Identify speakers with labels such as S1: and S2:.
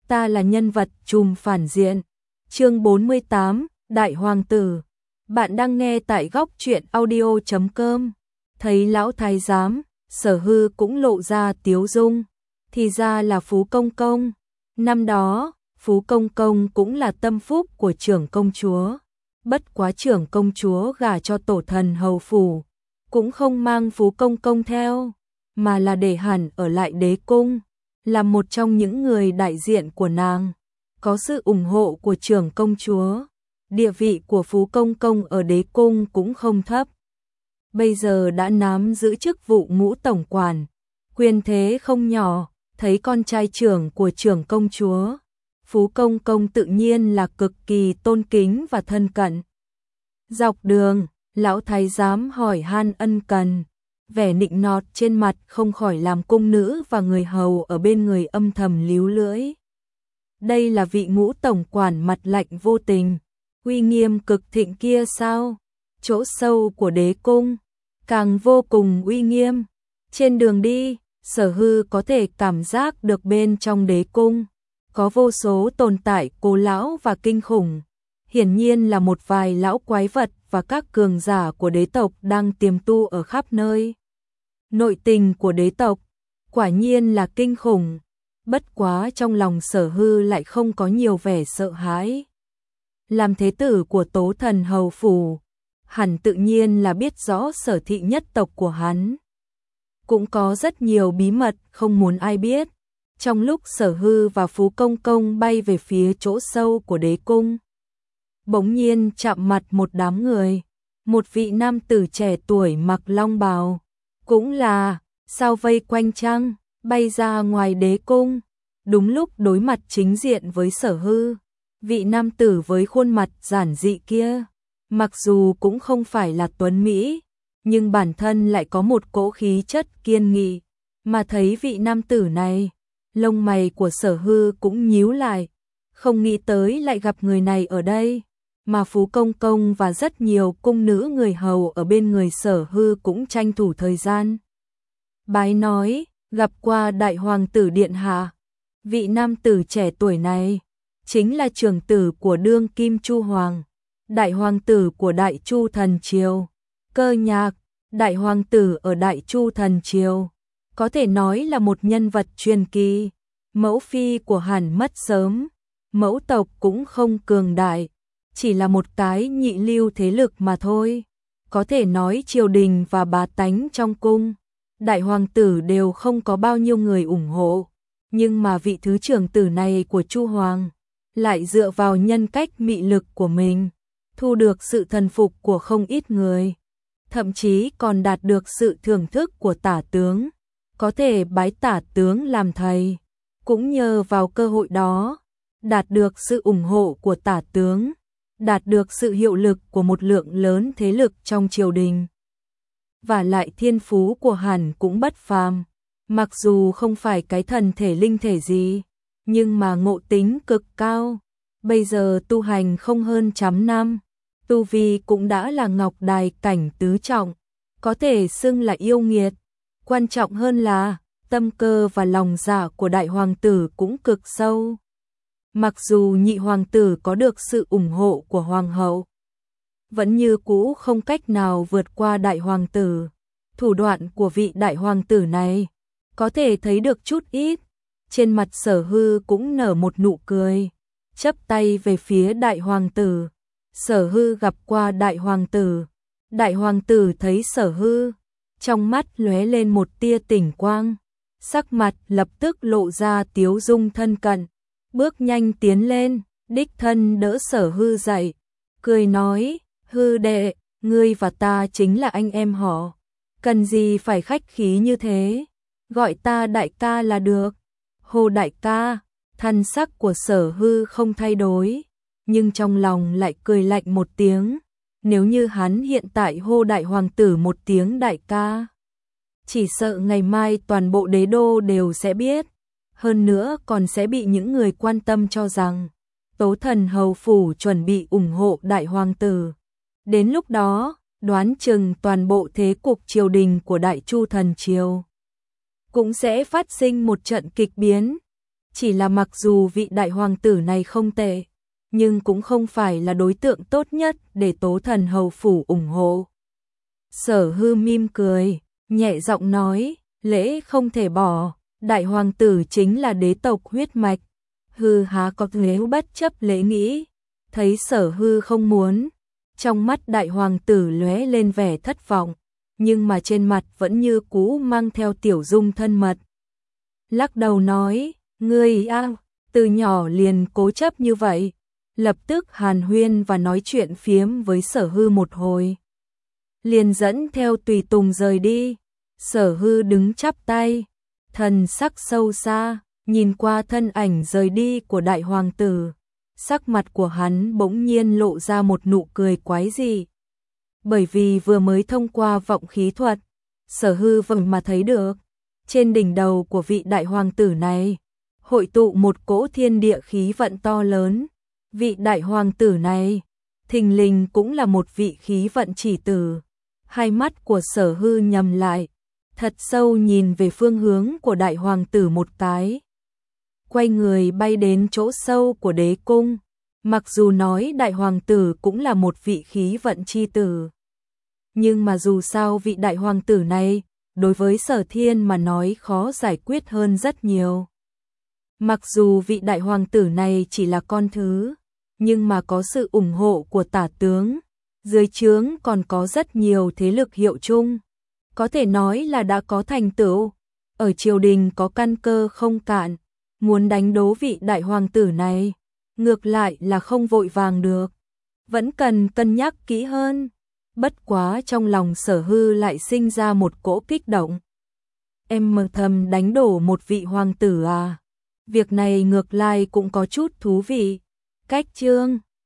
S1: ta là nhân vật trùm phản diện. Chương 48, Đại Hoàng tử. Bạn đang nghe tại góc truyện audio.com. Thấy lão thái giám, Sở Hư cũng lộ ra tiếu dung. Thì ra là Phú Công Công. Năm đó, Phú Công Công cũng là tâm phúc của trưởng công chúa. Bất quá trưởng công chúa gả cho tổ thần hầu phủ, cũng không mang Phú Công Công theo, mà là để hẳn ở lại đế cung, là một trong những người đại diện của nàng. Có sự ủng hộ của trưởng công chúa, địa vị của Phú Công Công ở đế cung cũng không thấp. Bây giờ đã nắm giữ chức vụ ngũ tổng quản, quyền thế không nhỏ, thấy con trai trưởng của trưởng công chúa, Phú Công Công tự nhiên là cực kỳ tôn kính và thân cận. Dọc đường, lão thái giám hỏi han ân cần, vẻ nịnh nọt trên mặt không khỏi làm cung nữ và người hầu ở bên người âm thầm líu lưỡi. Đây là vị ngũ tổng quản mặt lạnh vô tình, uy nghiêm cực thịnh kia sao? Chỗ sâu của đế cung, càng vô cùng uy nghiêm. Trên đường đi, Sở Hư có thể cảm giác được bên trong đế cung có vô số tồn tại cổ lão và kinh khủng. Hiển nhiên là một vài lão quái vật và các cường giả của đế tộc đang tiềm tu ở khắp nơi. Nội tình của đế tộc quả nhiên là kinh khủng. Bất quá trong lòng Sở Hư lại không có nhiều vẻ sợ hãi. Làm thế tử của tố thần hầu phủ, hẳn tự nhiên là biết rõ sở thị nhất tộc của hắn. Cũng có rất nhiều bí mật không muốn ai biết. Trong lúc Sở Hư và Phú Công Công bay về phía chỗ sâu của đế cung, bỗng nhiên chạm mặt một đám người. Một vị nam tử trẻ tuổi mặc long bào, cũng là sao vây quanh chăng, bay ra ngoài đế cung. Đúng lúc đối mặt chính diện với Sở Hư, vị nam tử với khuôn mặt giản dị kia, mặc dù cũng không phải là tuấn mỹ, nhưng bản thân lại có một cỗ khí chất kiên nghị. Mà thấy vị nam tử này, lông mày của Sở Hư cũng nhíu lại, không nghĩ tới lại gặp người này ở đây. Mà Phú Công Công và rất nhiều cung nữ người hầu ở bên người Sở Hư cũng tranh thủ thời gian. Bái nói, gặp qua Đại Hoàng tử điện hạ. Vị nam tử trẻ tuổi này chính là trưởng tử của đương kim Chu Hoàng, Đại Hoàng tử của Đại Chu Thần Triều. Cơ Nhạc, Đại Hoàng tử ở Đại Chu Thần Triều, có thể nói là một nhân vật truyền kỳ. Mẫu phi của Hàn mất sớm, mẫu tộc cũng không cường đại, chỉ là một cái nhị lưu thế lực mà thôi. Có thể nói triều đình và bá tánh trong cung, đại hoàng tử đều không có bao nhiêu người ủng hộ. Nhưng mà vị thứ trưởng tử này của Chu Hoàng lại dựa vào nhân cách mị lực của mình, thu được sự thần phục của không ít người. Thậm chí còn đạt được sự thưởng thức của tả tướng, có thể bái tả tướng làm thầy. Cũng nhờ vào cơ hội đó, đạt được sự ủng hộ của tả tướng, đạt được sự hiệu lực của một lượng lớn thế lực trong triều đình. Và lại thiên phú của Hàn cũng bất phàm, mặc dù không phải cái thần thể linh thể gì, nhưng mà ngộ tính cực cao. Bây giờ tu hành không hơn trăm năm, tu vi cũng đã là ngọc đài cảnh tứ trọng, có thể xưng là yêu nghiệt. Quan trọng hơn là tâm cơ và lòng dạ của đại hoàng tử cũng cực sâu. Mặc dù nhị hoàng tử có được sự ủng hộ của hoàng hậu, vẫn như cũ không cách nào vượt qua đại hoàng tử. Thủ đoạn của vị đại hoàng tử này có thể thấy được chút ít. Trên mặt Sở Hư cũng nở một nụ cười, chắp tay về phía đại hoàng tử. Sở Hư gặp qua đại hoàng tử. Đại hoàng tử thấy Sở Hư, trong mắt lóe lên một tia tỉnh quang, sắc mặt lập tức lộ ra tiếu dung thân cận, bước nhanh tiến lên, đích thân đỡ Sở Hư dậy, cười nói: "Hư đệ, ngươi và ta chính là anh em họ, cần gì phải khách khí như thế, gọi ta đại ca là được." "Hồ đại ca." Thân sắc của Sở Hư không thay đổi, nhưng trong lòng lại cười lạnh một tiếng. Nếu như hắn hiện tại hô đại hoàng tử một tiếng đại ca, chỉ sợ ngày mai toàn bộ đế đô đều sẽ biết. Hơn nữa còn sẽ bị những người quan tâm cho rằng tố thần hầu phủ chuẩn bị ủng hộ đại hoàng tử. Đến lúc đó, đoán chừng toàn bộ thế cục triều đình của Đại Chu Thần Triều cũng sẽ phát sinh một trận kịch biến. Chỉ là mặc dù vị đại hoàng tử này không tệ, nhưng cũng không phải là đối tượng tốt nhất để Tố Thần hầu phủ ủng hộ. Sở Hư mỉm cười, nhẹ giọng nói, lễ không thể bỏ, đại hoàng tử chính là đế tộc huyết mạch, Hư há có nếu bất chấp lễ nghĩ. Thấy Sở Hư không muốn, trong mắt đại hoàng tử lóe lên vẻ thất vọng, nhưng mà trên mặt vẫn như cũ mang theo tiểu dung thân mật. Lắc đầu nói, ngươi từ nhỏ liền cố chấp như vậy. Lập tức hàn huyên và nói chuyện phiếm với Sở Hư một hồi. Liền dẫn theo tùy tùng rời đi. Sở Hư đứng chắp tay, thần sắc sâu xa, nhìn qua thân ảnh rời đi của đại hoàng tử. Sắc mặt của hắn bỗng nhiên lộ ra một nụ cười quái dị. Bởi vì vừa mới thông qua vọng khí thuật, Sở Hư vẫn mà thấy được, trên đỉnh đầu của vị đại hoàng tử này, hội tụ một cỗ thiên địa khí vận to lớn. Vị đại hoàng tử này, thình lình cũng là một vị khí vận chỉ tử. Hai mắt của Sở Hư nhắm lại, thật sâu nhìn về phương hướng của đại hoàng tử một cái. Quay người bay đến chỗ sâu của đế cung. Mặc dù nói đại hoàng tử cũng là một vị khí vận chi tử, nhưng mà dù sao vị đại hoàng tử này, đối với Sở Thiên mà nói khó giải quyết hơn rất nhiều. Mặc dù vị đại hoàng tử này chỉ là con thứ, nhưng mà có sự ủng hộ của tả tướng, dưới trướng còn có rất nhiều thế lực hiệu chung, có thể nói là đã có thành tựu, ở triều đình có căn cơ không cạn, muốn đánh đố vị đại hoàng tử này, ngược lại là không vội vàng được, vẫn cần cân nhắc kỹ hơn. Bất quá trong lòng Sở Hư lại sinh ra một cỗ kích động. Em mơ thầm đánh đổ một vị hoàng tử à? Việc này ngược lại cũng có chút thú vị. Cách chương